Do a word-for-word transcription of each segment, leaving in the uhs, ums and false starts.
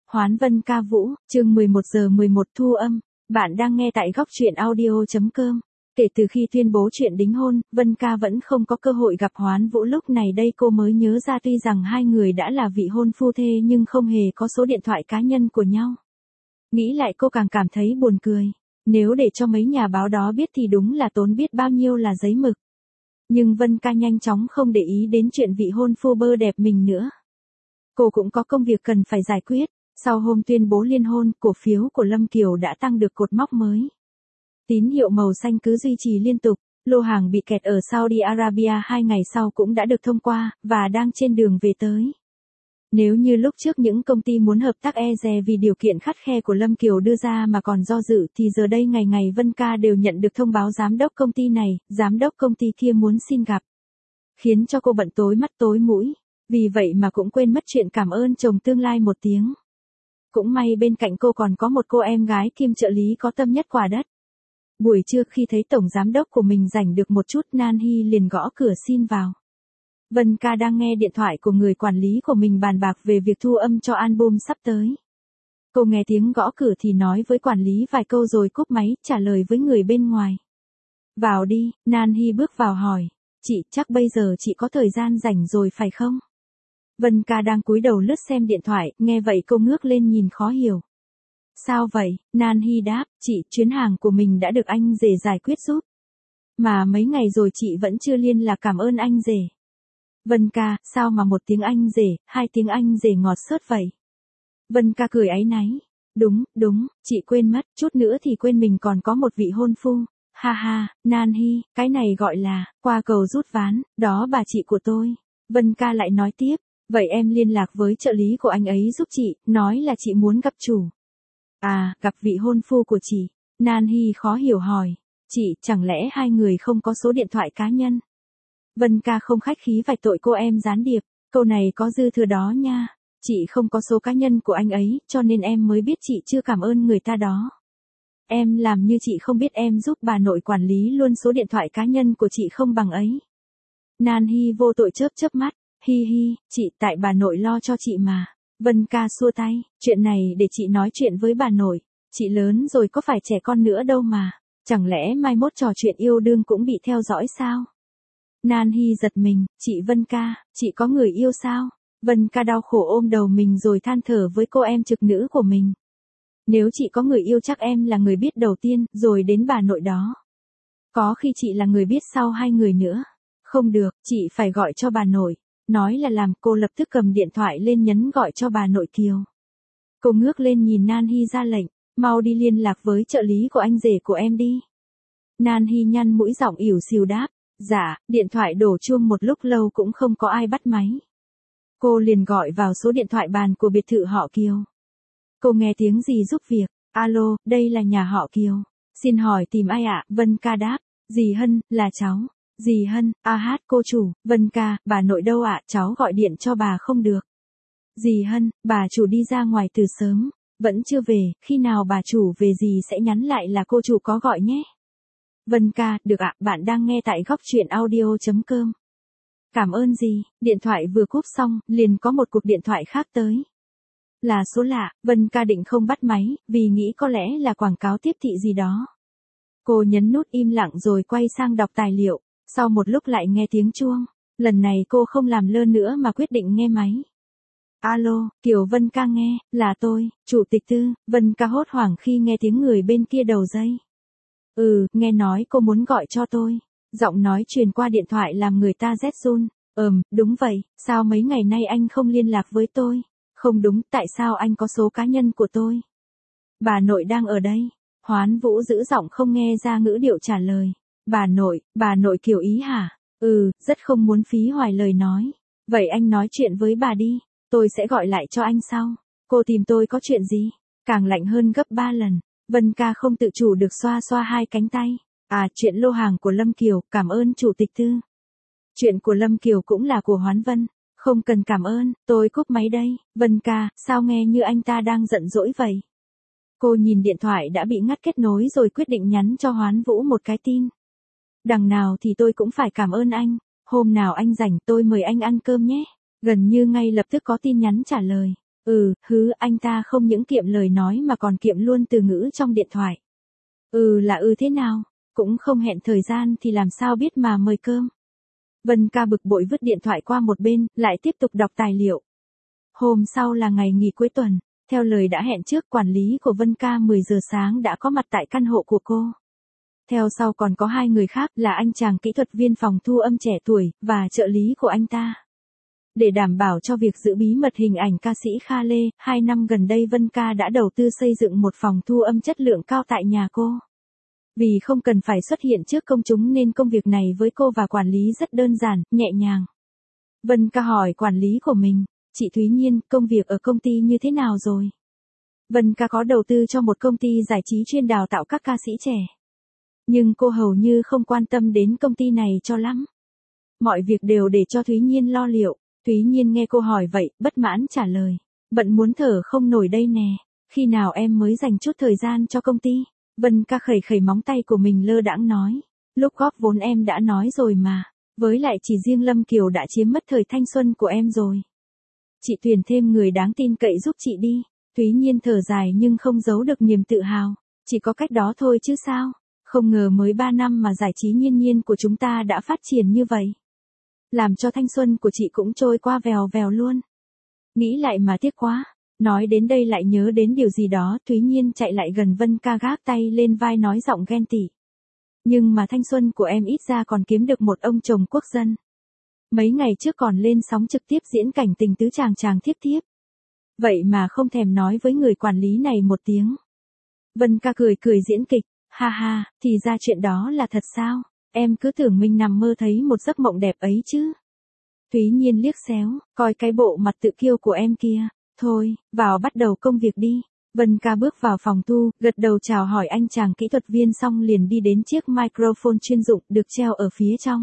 Hoán Vân ca vũ, chương mười một giờ mười một thu âm. Bạn đang nghe tại góc truyện audio chấm com. Kể từ khi tuyên bố chuyện đính hôn, Vân ca vẫn không có cơ hội gặp Hoán Vũ, lúc này đây cô mới nhớ ra tuy rằng hai người đã là vị hôn phu thê nhưng không hề có số điện thoại cá nhân của nhau. Nghĩ lại cô càng cảm thấy buồn cười. Nếu để cho mấy nhà báo đó biết thì đúng là tốn biết bao nhiêu là giấy mực. Nhưng Vân ca nhanh chóng không để ý đến chuyện vị hôn phu bơ đẹp mình nữa. Cô cũng có công việc cần phải giải quyết. Sau hôm tuyên bố liên hôn, cổ phiếu của Lâm Kiều đã tăng được cột mốc mới. Tín hiệu màu xanh cứ duy trì liên tục, lô hàng bị kẹt ở Saudi Arabia hai ngày sau cũng đã được thông qua, và đang trên đường về tới. Nếu như lúc trước những công ty muốn hợp tác e dè vì điều kiện khắt khe của Lâm Kiều đưa ra mà còn do dự thì giờ đây ngày ngày Vân ca đều nhận được thông báo giám đốc công ty này, giám đốc công ty kia muốn xin gặp. Khiến cho cô bận tối mắt tối mũi, vì vậy mà cũng quên mất chuyện cảm ơn chồng tương lai một tiếng. Cũng may bên cạnh cô còn có một cô em gái kiêm trợ lý có tâm nhất quả đất. Buổi trưa khi thấy tổng giám đốc của mình rảnh được một chút, Nan Hy liền gõ cửa xin vào. Vân ca đang nghe điện thoại của người quản lý của mình bàn bạc về việc thu âm cho album sắp tới. Cô nghe tiếng gõ cửa thì nói với quản lý vài câu rồi cúp máy, trả lời với người bên ngoài. Vào đi, Nan Hy bước vào hỏi. Chị, chắc bây giờ chị có thời gian rảnh rồi phải không? Vân ca đang cúi đầu lướt xem điện thoại, nghe vậy cô ngước lên nhìn khó hiểu. Sao vậy? Nan Hy đáp, chị, chuyến hàng của mình đã được anh rể giải quyết giúp. Mà mấy ngày rồi chị vẫn chưa liên lạc cảm ơn anh rể. Vân ca, sao mà một tiếng anh rể, hai tiếng anh rể ngọt xớt vậy? Vân ca cười áy náy. Đúng, đúng, chị quên mất, chút nữa thì quên mình còn có một vị hôn phu. Ha ha, Nan Hy, cái này gọi là, qua cầu rút ván, đó bà chị của tôi. Vân ca lại nói tiếp. Vậy em liên lạc với trợ lý của anh ấy giúp chị, nói là chị muốn gặp chủ. À, gặp vị hôn phu của chị. Nan Hy khó hiểu hỏi. Chị, chẳng lẽ hai người không có số điện thoại cá nhân? Vân ca không khách khí vạch tội cô em gián điệp. Câu này có dư thừa đó nha. Chị không có số cá nhân của anh ấy, cho nên em mới biết chị chưa cảm ơn người ta đó. Em làm như chị không biết em giúp bà nội quản lý luôn số điện thoại cá nhân của chị không bằng ấy. Nan Hy vô tội chớp chớp mắt. Hi hi, chị, tại bà nội lo cho chị mà. Vân ca xua tay, chuyện này để chị nói chuyện với bà nội. Chị lớn rồi có phải trẻ con nữa đâu mà. Chẳng lẽ mai mốt trò chuyện yêu đương cũng bị theo dõi sao? Nan Hy giật mình, chị Vân ca, chị có người yêu sao? Vân ca đau khổ ôm đầu mình rồi than thở với cô em trực nữ của mình. Nếu chị có người yêu chắc em là người biết đầu tiên, rồi đến bà nội đó. Có khi chị là người biết sau hai người nữa. Không được, chị phải gọi cho bà nội. Nói là làm, cô lập tức cầm điện thoại lên nhấn gọi cho bà nội Kiều. Cô ngước lên nhìn Nan Hy ra lệnh, mau đi liên lạc với trợ lý của anh rể của em đi. Nan Hy nhăn mũi giọng ỉu xìu đáp, dạ, điện thoại đổ chuông một lúc lâu cũng không có ai bắt máy. Cô liền gọi vào số điện thoại bàn của biệt thự họ Kiều. Cô nghe tiếng gì giúp việc, alo, đây là nhà họ Kiều. Xin hỏi tìm ai ạ? Vân ca đáp, dì Hân, là cháu. Dì Hân, a hát cô chủ, Vân ca, bà nội đâu ạ? Cháu gọi điện cho bà không được. Dì Hân, bà chủ đi ra ngoài từ sớm, vẫn chưa về, khi nào bà chủ về dì sẽ nhắn lại là cô chủ có gọi nhé. Vân ca, được ạ, bạn đang nghe tại góc truyện audio chấm com. Cảm ơn dì, điện thoại vừa cúp xong, liền có một cuộc điện thoại khác tới. Là số lạ, Vân ca định không bắt máy, vì nghĩ có lẽ là quảng cáo tiếp thị gì đó. Cô nhấn nút im lặng rồi quay sang đọc tài liệu. Sau một lúc lại nghe tiếng chuông, lần này cô không làm lơ nữa mà quyết định nghe máy. Alo, Kiều Vân ca nghe, là tôi, Chủ tịch Tư. Vân ca hốt hoảng khi nghe tiếng người bên kia đầu dây. Ừ, nghe nói cô muốn gọi cho tôi. Giọng nói truyền qua điện thoại làm người ta rét run. Ừm, đúng vậy, sao mấy ngày nay anh không liên lạc với tôi? Không đúng, tại sao anh có số cá nhân của tôi? Bà nội đang ở đây. Hoán Vũ giữ giọng không nghe ra ngữ điệu trả lời. Bà nội, bà nội Kiều ý hả? Ừ, rất không muốn phí hoài lời nói. Vậy anh nói chuyện với bà đi, tôi sẽ gọi lại cho anh sau. Cô tìm tôi có chuyện gì? Càng lạnh hơn gấp ba lần. Vân ca không tự chủ được xoa xoa hai cánh tay. À, chuyện lô hàng của Lâm Kiều, cảm ơn Chủ tịch Tư. Chuyện của Lâm Kiều cũng là của Hoán Vân. Không cần cảm ơn, tôi cúp máy đây. Vân ca, sao nghe như anh ta đang giận dỗi vậy? Cô nhìn điện thoại đã bị ngắt kết nối rồi quyết định nhắn cho Hoán Vũ một cái tin. Đằng nào thì tôi cũng phải cảm ơn anh, hôm nào anh rảnh tôi mời anh ăn cơm nhé. Gần như ngay lập tức có tin nhắn trả lời. Ừ, hứ, anh ta không những kiệm lời nói mà còn kiệm luôn từ ngữ trong điện thoại. Ừ là ừ thế nào, cũng không hẹn thời gian thì làm sao biết mà mời cơm. Vân ca bực bội vứt điện thoại qua một bên, lại tiếp tục đọc tài liệu. Hôm sau là ngày nghỉ cuối tuần, theo lời đã hẹn trước, quản lý của Vân ca mười giờ sáng đã có mặt tại căn hộ của cô. Theo sau còn có hai người khác là anh chàng kỹ thuật viên phòng thu âm trẻ tuổi, và trợ lý của anh ta. Để đảm bảo cho việc giữ bí mật hình ảnh ca sĩ Kha Lê, hai năm gần đây Vân ca đã đầu tư xây dựng một phòng thu âm chất lượng cao tại nhà cô. Vì không cần phải xuất hiện trước công chúng nên công việc này với cô và quản lý rất đơn giản, nhẹ nhàng. Vân ca hỏi quản lý của mình, chị Thúy Nhiên, công việc ở công ty như thế nào rồi? Vân ca có đầu tư cho một công ty giải trí chuyên đào tạo các ca sĩ trẻ. Nhưng cô hầu như không quan tâm đến công ty này cho lắm. Mọi việc đều để cho Thúy Nhiên lo liệu. Thúy Nhiên nghe cô hỏi vậy, bất mãn trả lời. Bận muốn thở không nổi đây nè. Khi nào em mới dành chút thời gian cho công ty? Vân ca khẩy khẩy móng tay của mình lơ đãng nói. Lúc góp vốn em đã nói rồi mà. Với lại chỉ riêng Lâm Kiều đã chiếm mất thời thanh xuân của em rồi. Chị tuyển thêm người đáng tin cậy giúp chị đi. Thúy Nhiên thở dài nhưng không giấu được niềm tự hào. Chỉ có cách đó thôi chứ sao. Không ngờ mới ba năm mà giải trí Nhiên Nhiên của chúng ta đã phát triển như vậy. Làm cho thanh xuân của chị cũng trôi qua vèo vèo luôn. Nghĩ lại mà tiếc quá. Nói đến đây lại nhớ đến điều gì đó, Thúy Nhiên chạy lại gần Vân ca gác tay lên vai nói giọng ghen tị. Nhưng mà thanh xuân của em ít ra còn kiếm được một ông chồng quốc dân. Mấy ngày trước còn lên sóng trực tiếp diễn cảnh tình tứ chàng chàng thiếp thiếp. Vậy mà không thèm nói với người quản lý này một tiếng. Vân ca cười cười diễn kịch, ha ha, thì ra chuyện đó là thật sao? Em cứ tưởng mình nằm mơ thấy một giấc mộng đẹp ấy chứ. Thúy Nhiên liếc xéo, coi cái bộ mặt tự kiêu của em kia. Thôi, vào bắt đầu công việc đi. Vân ca bước vào phòng thu, gật đầu chào hỏi anh chàng kỹ thuật viên xong liền đi đến chiếc microphone chuyên dụng được treo ở phía trong.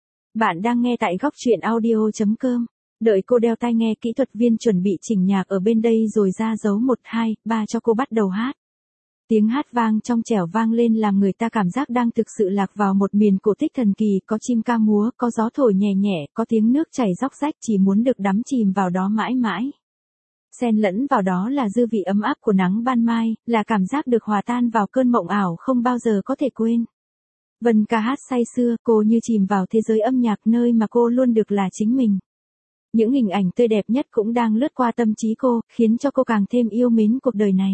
Bạn đang nghe tại góc truyện audio chấm com. Đợi cô đeo tai nghe, kỹ thuật viên chuẩn bị chỉnh nhạc ở bên đây rồi ra dấu một hai ba cho cô bắt đầu hát. Tiếng hát vang trong trẻo vang lên làm người ta cảm giác đang thực sự lạc vào một miền cổ tích thần kỳ, có chim ca múa, có gió thổi nhẹ nhẹ, có tiếng nước chảy róc rách, chỉ muốn được đắm chìm vào đó mãi mãi. Xen lẫn vào đó là dư vị ấm áp của nắng ban mai, là cảm giác được hòa tan vào cơn mộng ảo không bao giờ có thể quên. Vân ca hát say sưa, cô như chìm vào thế giới âm nhạc nơi mà cô luôn được là chính mình. Những hình ảnh tươi đẹp nhất cũng đang lướt qua tâm trí cô, khiến cho cô càng thêm yêu mến cuộc đời này.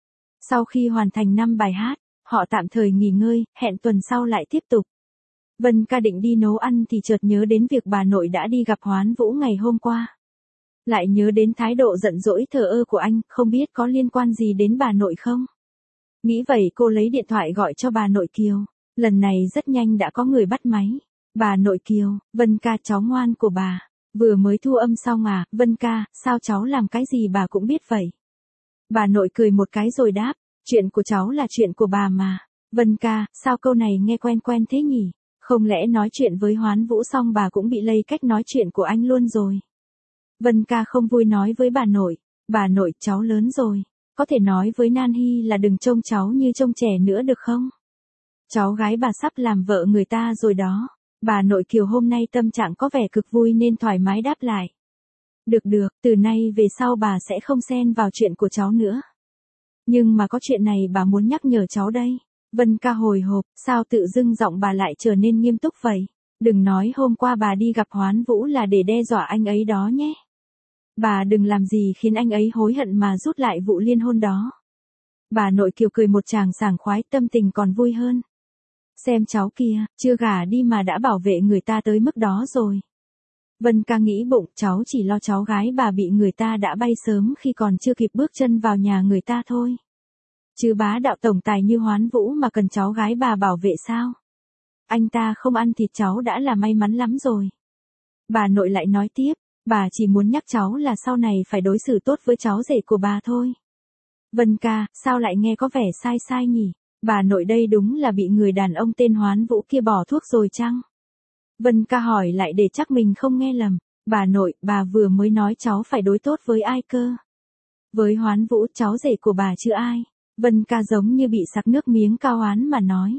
Sau khi hoàn thành năm bài hát, họ tạm thời nghỉ ngơi, hẹn tuần sau lại tiếp tục. Vân ca định đi nấu ăn thì chợt nhớ đến việc bà nội đã đi gặp Hoán Vũ ngày hôm qua. Lại nhớ đến thái độ giận dỗi thờ ơ của anh, không biết có liên quan gì đến bà nội không? Nghĩ vậy cô lấy điện thoại gọi cho bà nội Kiều. Lần này rất nhanh đã có người bắt máy. Bà nội Kiều, Vân ca cháu ngoan của bà. Vừa mới thu âm xong à, Vân ca, sao cháu làm cái gì bà cũng biết vậy? Bà nội cười một cái rồi đáp, chuyện của cháu là chuyện của bà mà. Vân ca, sao câu này nghe quen quen thế nhỉ? Không lẽ nói chuyện với Hoán Vũ xong bà cũng bị lây cách nói chuyện của anh luôn rồi? Vân ca không vui nói với bà nội, bà nội cháu lớn rồi, có thể nói với Nan Hy là đừng trông cháu như trông trẻ nữa được không? Cháu gái bà sắp làm vợ người ta rồi đó. Bà nội Kiều hôm nay tâm trạng có vẻ cực vui nên thoải mái đáp lại. Được được, từ nay về sau bà sẽ không xen vào chuyện của cháu nữa. Nhưng mà có chuyện này bà muốn nhắc nhở cháu đây. Vân ca hồi hộp, sao tự dưng giọng bà lại trở nên nghiêm túc vậy? Đừng nói hôm qua bà đi gặp Hoán Vũ là để đe dọa anh ấy đó nhé. Bà đừng làm gì khiến anh ấy hối hận mà rút lại vụ liên hôn đó. Bà nội Kiều cười một tràng sảng khoái, tâm tình còn vui hơn. Xem cháu kia, chưa gả đi mà đã bảo vệ người ta tới mức đó rồi. Vân ca nghĩ bụng, cháu chỉ lo cháu gái bà bị người ta đã bay sớm khi còn chưa kịp bước chân vào nhà người ta thôi. Chứ bá đạo tổng tài như Hoán Vũ mà cần cháu gái bà bảo vệ sao? Anh ta không ăn thịt cháu đã là may mắn lắm rồi. Bà nội lại nói tiếp, bà chỉ muốn nhắc cháu là sau này phải đối xử tốt với cháu rể của bà thôi. Vân ca, sao lại nghe có vẻ sai sai nhỉ? Bà nội đây đúng là bị người đàn ông tên Hoán Vũ kia bỏ thuốc rồi chăng? Vân ca hỏi lại để chắc mình không nghe lầm. Bà nội, bà vừa mới nói cháu phải đối tốt với ai cơ? Với Hoán Vũ, cháu rể của bà chứ ai? Vân ca giống như bị sặc nước miếng cao oán mà nói.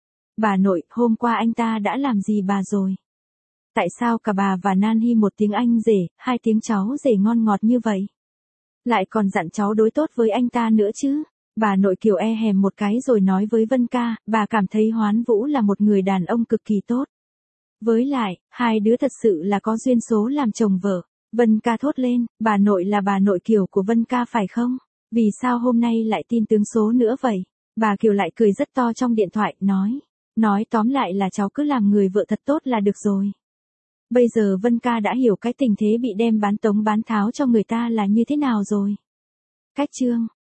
Bà nội, hôm qua anh ta đã làm gì bà rồi? Tại sao cả bà và Nan Hy một tiếng anh rể, hai tiếng cháu rể ngon ngọt như vậy? Lại còn dặn cháu đối tốt với anh ta nữa chứ. Bà nội Kiều e hèm một cái rồi nói với Vân ca, bà cảm thấy Hoán Vũ là một người đàn ông cực kỳ tốt. Với lại, hai đứa thật sự là có duyên số làm chồng vợ. Vân ca thốt lên, bà nội là bà nội Kiều của Vân ca phải không? Vì sao hôm nay lại tin tướng số nữa vậy? Bà Kiều lại cười rất to trong điện thoại, nói. Nói tóm lại là cháu cứ làm người vợ thật tốt là được rồi. Bây giờ Vân ca đã hiểu cái tình thế bị đem bán tống bán tháo cho người ta là như thế nào rồi. Cách chương